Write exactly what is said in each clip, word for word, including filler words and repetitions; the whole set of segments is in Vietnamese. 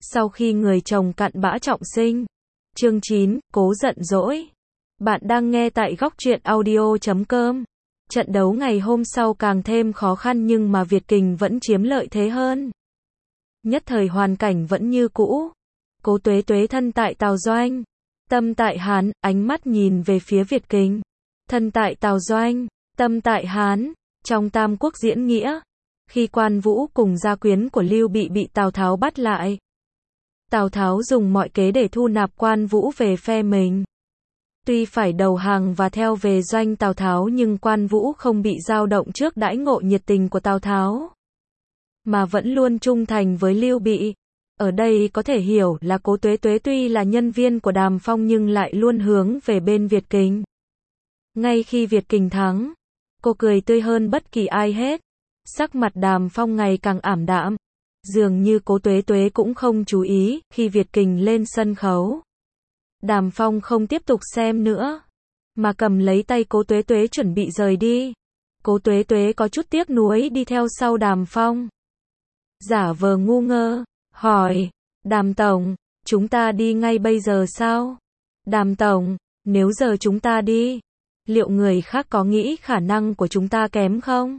Sau khi người chồng cặn bã trọng sinh. Chương chín, cố giận dỗi. Bạn đang nghe tại góc truyện audio chấm com. Trận đấu ngày hôm sau càng thêm khó khăn nhưng mà Việt Kình vẫn chiếm lợi thế hơn. Nhất thời hoàn cảnh vẫn như cũ. Cố Tuế Tuế thân tại Tào Doanh, tâm tại Hán, ánh mắt nhìn về phía Việt Kình. Thân tại Tào Doanh, tâm tại Hán, trong Tam Quốc diễn nghĩa. Khi Quan Vũ cùng gia quyến của Lưu Bị bị Tào Tháo bắt lại, Tào Tháo dùng mọi kế để thu nạp Quan Vũ về phe mình. Tuy phải đầu hàng và theo về doanh Tào Tháo nhưng Quan Vũ không bị dao động trước đãi ngộ nhiệt tình của Tào Tháo, mà vẫn luôn trung thành với Lưu Bị. Ở đây có thể hiểu là Cố Tuế Tuế tuy là nhân viên của Đàm Phong nhưng lại luôn hướng về bên Việt Kình. Ngay khi Việt Kình thắng, cô cười tươi hơn bất kỳ ai hết. Sắc mặt Đàm Phong ngày càng ảm đạm. Dường như Cố Tuế Tuế cũng không chú ý, khi Việt Kình lên sân khấu, Đàm Phong không tiếp tục xem nữa, mà cầm lấy tay Cố Tuế Tuế chuẩn bị rời đi. Cố Tuế Tuế có chút tiếc nuối đi theo sau Đàm Phong. Giả vờ ngu ngơ, hỏi, Đàm Tổng, chúng ta đi ngay bây giờ sao? Đàm Tổng, nếu giờ chúng ta đi, liệu người khác có nghĩ khả năng của chúng ta kém không?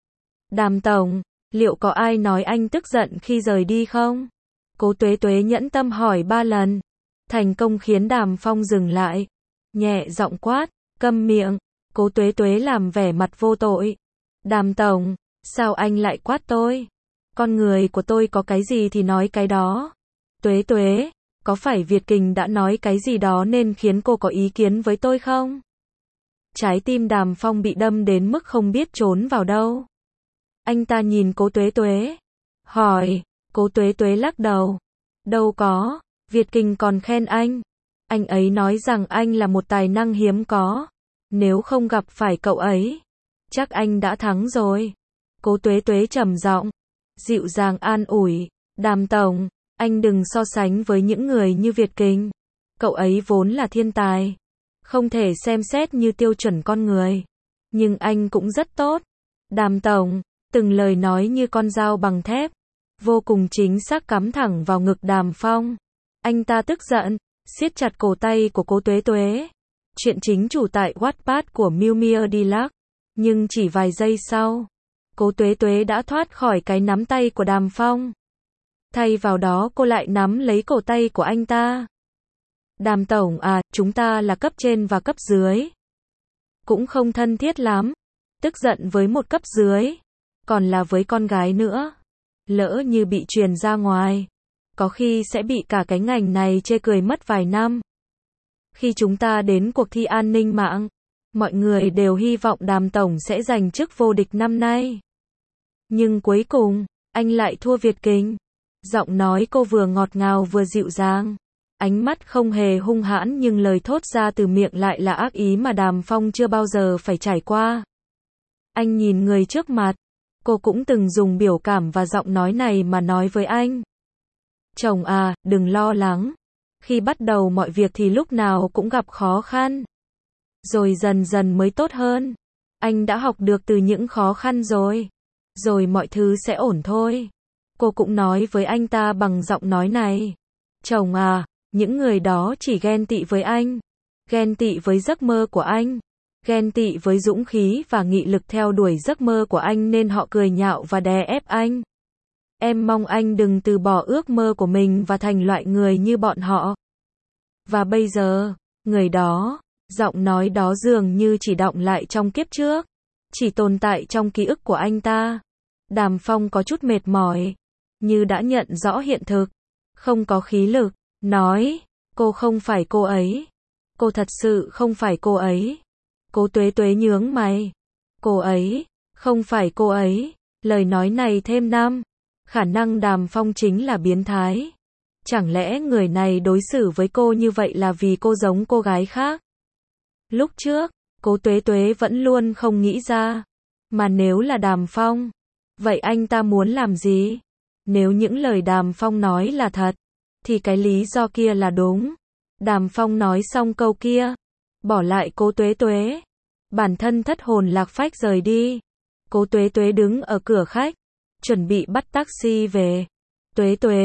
Đàm Tổng, liệu có ai nói anh tức giận khi rời đi không? Cố Tuế Tuế nhẫn tâm hỏi ba lần, thành công khiến Đàm Phong dừng lại, nhẹ giọng quát, câm miệng. Cố Tuế Tuế làm vẻ mặt vô tội. Đàm Tổng, sao anh lại quát tôi? Con người của tôi có cái gì thì nói cái đó. Tuế Tuế, có phải Việt Kình đã nói cái gì đó nên khiến cô có ý kiến với tôi không? Trái tim Đàm Phong bị đâm đến mức không biết trốn vào đâu. Anh ta nhìn Cố Tuế Tuế, hỏi. Cố Tuế Tuế lắc đầu, đâu có, Việt Kình còn khen anh. Anh ấy nói rằng anh là một tài năng hiếm có. Nếu không gặp phải cậu ấy, chắc anh đã thắng rồi. Cố Tuế Tuế trầm giọng, dịu dàng an ủi, Đàm Tổng, anh đừng so sánh với những người như Việt Kình. Cậu ấy vốn là thiên tài, không thể xem xét như tiêu chuẩn con người. Nhưng anh cũng rất tốt. Đàm Tổng, từng lời nói như con dao bằng thép, vô cùng chính xác cắm thẳng vào ngực Đàm Phong. Anh ta tức giận, siết chặt cổ tay của Cố Tuế Tuế. Chuyện chính chủ tại Wattpad của Miu Miu Deluxe. Nhưng chỉ vài giây sau, Cố Tuế Tuế đã thoát khỏi cái nắm tay của Đàm Phong. Thay vào đó cô lại nắm lấy cổ tay của anh ta. Đàm Tổng à, chúng ta là cấp trên và cấp dưới, cũng không thân thiết lắm. Tức giận với một cấp dưới, còn là với con gái nữa, lỡ như bị truyền ra ngoài, có khi sẽ bị cả cái ngành này chê cười mất vài năm. Khi chúng ta đến cuộc thi an ninh mạng, mọi người đều hy vọng Đàm Tổng sẽ giành chức vô địch năm nay. Nhưng cuối cùng, anh lại thua Việt Kình. Giọng nói cô vừa ngọt ngào vừa dịu dàng. Ánh mắt không hề hung hãn nhưng lời thốt ra từ miệng lại là ác ý mà Đàm Phong chưa bao giờ phải trải qua. Anh nhìn người trước mặt. Cô cũng từng dùng biểu cảm và giọng nói này mà nói với anh. Chồng à, đừng lo lắng. Khi bắt đầu mọi việc thì lúc nào cũng gặp khó khăn, rồi dần dần mới tốt hơn. Anh đã học được từ những khó khăn rồi. Rồi mọi thứ sẽ ổn thôi. Cô cũng nói với anh ta bằng giọng nói này. Chồng à, những người đó chỉ ghen tị với anh. Ghen tị với giấc mơ của anh. Ghen tị với dũng khí và nghị lực theo đuổi giấc mơ của anh nên họ cười nhạo và đè ép anh. Em mong anh đừng từ bỏ ước mơ của mình và thành loại người như bọn họ. Và bây giờ, người đó, giọng nói đó dường như chỉ đọng lại trong kiếp trước, chỉ tồn tại trong ký ức của anh ta. Đàm Phong có chút mệt mỏi, như đã nhận rõ hiện thực, không có khí lực, nói, cô không phải cô ấy. Cô thật sự không phải cô ấy. Cố Tuế Tuế nhướng mày. Cô ấy, không phải cô ấy. Lời nói này thêm năm. Khả năng Đàm Phong chính là biến thái. Chẳng lẽ người này đối xử với cô như vậy là vì cô giống cô gái khác? Lúc trước, Cố Tuế Tuế vẫn luôn không nghĩ ra. Mà nếu là Đàm Phong, vậy anh ta muốn làm gì? Nếu những lời Đàm Phong nói là thật, thì cái lý do kia là đúng. Đàm Phong nói xong câu kia, bỏ lại Cố Tuế Tuế, bản thân thất hồn lạc phách rời đi. Cố Tuế Tuế đứng ở cửa khách, chuẩn bị bắt taxi về. Tuế Tuế,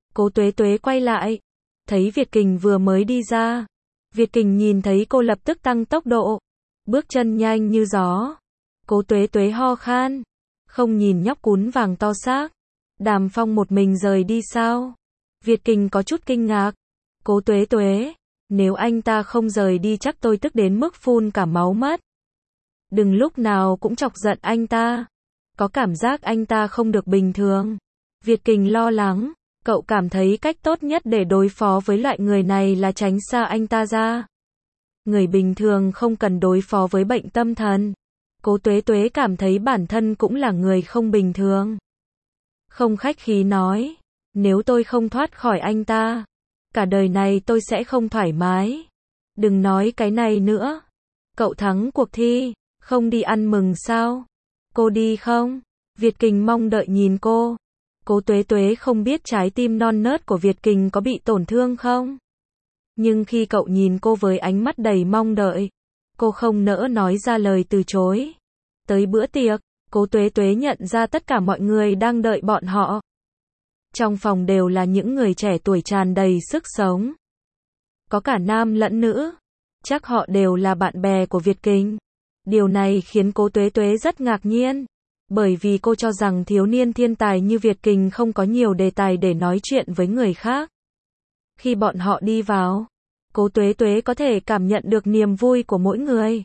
Cố Tuế Tuế quay lại, thấy Việt Kình vừa mới đi ra. Việt Kình nhìn thấy cô lập tức tăng tốc độ, bước chân nhanh như gió. Cố Tuế Tuế ho khan, không nhìn nhóc cún vàng to xác. Đàm Phong một mình rời đi sao? Việt Kình có chút kinh ngạc. Cố Tuế Tuế, nếu anh ta không rời đi chắc tôi tức đến mức phun cả máu mất. Đừng lúc nào cũng chọc giận anh ta. Có cảm giác anh ta không được bình thường. Việt Kình lo lắng, cậu cảm thấy cách tốt nhất để đối phó với loại người này là tránh xa anh ta ra. Người bình thường không cần đối phó với bệnh tâm thần. Cố Tuế Tuế cảm thấy bản thân cũng là người không bình thường. Không khách khí nói, nếu tôi không thoát khỏi anh ta, cả đời này tôi sẽ không thoải mái. Đừng nói cái này nữa. Cậu thắng cuộc thi, không đi ăn mừng sao? Cô đi không? Việt Kình mong đợi nhìn cô. Cố Tuế Tuế không biết trái tim non nớt của Việt Kình có bị tổn thương không? Nhưng khi cậu nhìn cô với ánh mắt đầy mong đợi, cô không nỡ nói ra lời từ chối. Tới bữa tiệc, Cố Tuế Tuế nhận ra tất cả mọi người đang đợi bọn họ. Trong phòng đều là những người trẻ tuổi tràn đầy sức sống. Có cả nam lẫn nữ. Chắc họ đều là bạn bè của Việt Kình. Điều này khiến Cố Tuế Tuế rất ngạc nhiên. Bởi vì cô cho rằng thiếu niên thiên tài như Việt Kình không có nhiều đề tài để nói chuyện với người khác. Khi bọn họ đi vào, Cố Tuế Tuế có thể cảm nhận được niềm vui của mỗi người.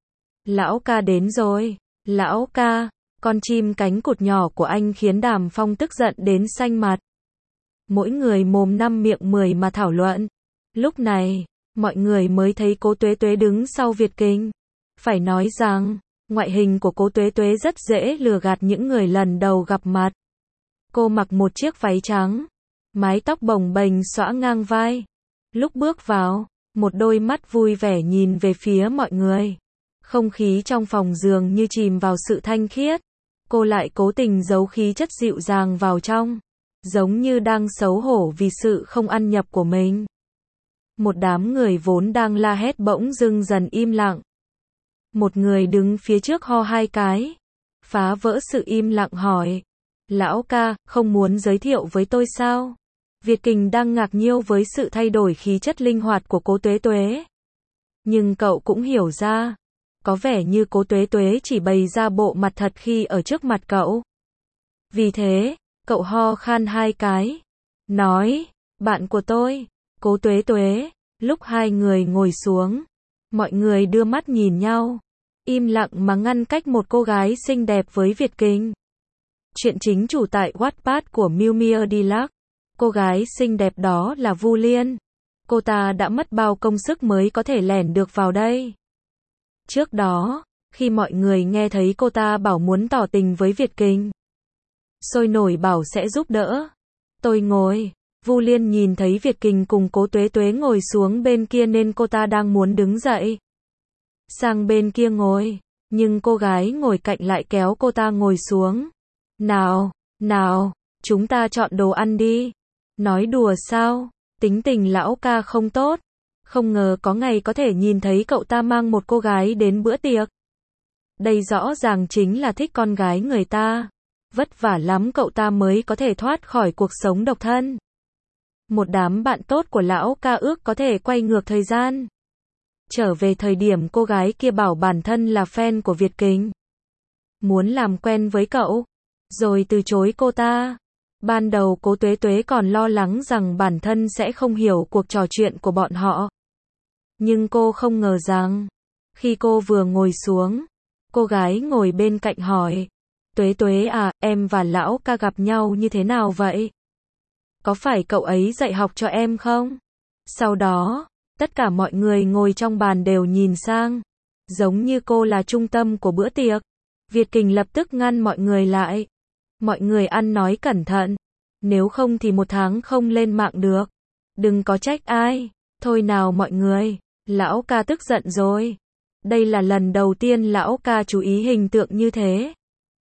Lão ca đến rồi. Lão ca, con chim cánh cụt nhỏ của anh khiến Đàm Phong tức giận đến xanh mặt. Mỗi người mồm năm miệng mười mà thảo luận. Lúc này, mọi người mới thấy Cố Tuế Tuế đứng sau Việt Kình. Phải nói rằng, ngoại hình của Cố Tuế Tuế rất dễ lừa gạt những người lần đầu gặp mặt. Cô mặc một chiếc váy trắng, mái tóc bồng bềnh xõa ngang vai. Lúc bước vào, một đôi mắt vui vẻ nhìn về phía mọi người. Không khí trong phòng dường như chìm vào sự thanh khiết. Cô lại cố tình giấu khí chất dịu dàng vào trong, giống như đang xấu hổ vì sự không ăn nhập của mình. Một đám người vốn đang la hét bỗng dưng dần im lặng. Một người đứng phía trước ho hai cái, phá vỡ sự im lặng hỏi. Lão ca, không muốn giới thiệu với tôi sao? Việt Kình đang ngạc nhiêu với sự thay đổi khí chất linh hoạt của Cố Tuế Tuế. Nhưng cậu cũng hiểu ra, có vẻ như Cố Tuế Tuế chỉ bày ra bộ mặt thật khi ở trước mặt cậu. Vì thế, cậu ho khan hai cái, nói, bạn của tôi, Cố Tuế Tuế. Lúc hai người ngồi xuống, mọi người đưa mắt nhìn nhau, im lặng mà ngăn cách một cô gái xinh đẹp với Việt Kình. Chuyện chính chủ tại Wattpad của Miu Miu Deluxe. Cô gái xinh đẹp đó là Vu Liên. Cô ta đã mất bao công sức mới có thể lẻn được vào đây. Trước đó, khi mọi người nghe thấy cô ta bảo muốn tỏ tình với Việt Kình, sôi nổi bảo sẽ giúp đỡ. Tôi ngồi. Vu Liên nhìn thấy Việt Kình cùng Cố Tuế Tuế ngồi xuống bên kia nên cô ta đang muốn đứng dậy sang bên kia ngồi, nhưng cô gái ngồi cạnh lại kéo cô ta ngồi xuống. Nào, nào, chúng ta chọn đồ ăn đi. Nói đùa sao? Tính tình lão ca không tốt. Không ngờ có ngày có thể nhìn thấy cậu ta mang một cô gái đến bữa tiệc. Đây rõ ràng chính là thích con gái người ta. Vất vả lắm cậu ta mới có thể thoát khỏi cuộc sống độc thân. Một đám bạn tốt của lão ca ước có thể quay ngược thời gian, trở về thời điểm cô gái kia bảo bản thân là fan của Việt Kình, muốn làm quen với cậu, rồi từ chối cô ta. Ban đầu Cố Tuế Tuế còn lo lắng rằng bản thân sẽ không hiểu cuộc trò chuyện của bọn họ. Nhưng cô không ngờ rằng, khi cô vừa ngồi xuống, cô gái ngồi bên cạnh hỏi, Tuế Tuế à, em và lão ca gặp nhau như thế nào vậy? Có phải cậu ấy dạy học cho em không? Sau đó, tất cả mọi người ngồi trong bàn đều nhìn sang, giống như cô là trung tâm của bữa tiệc. Việt Kình lập tức ngăn mọi người lại. Mọi người ăn nói cẩn thận, nếu không thì một tháng không lên mạng được. Đừng có trách ai. Thôi nào mọi người, lão ca tức giận rồi. Đây là lần đầu tiên lão ca chú ý hình tượng như thế.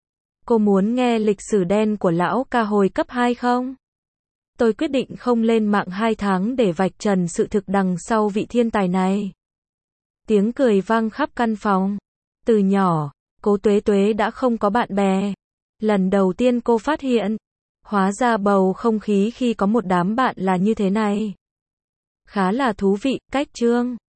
Cô muốn nghe lịch sử đen của lão ca hồi cấp hai không? Tôi quyết định không lên mạng hai tháng để vạch trần sự thực đằng sau vị thiên tài này. Tiếng cười vang khắp căn phòng. Từ nhỏ, Cố Tuế Tuế đã không có bạn bè. Lần đầu tiên cô phát hiện, Hóa ra bầu không khí khi có một đám bạn là như thế này. Khá là thú vị, cách chương.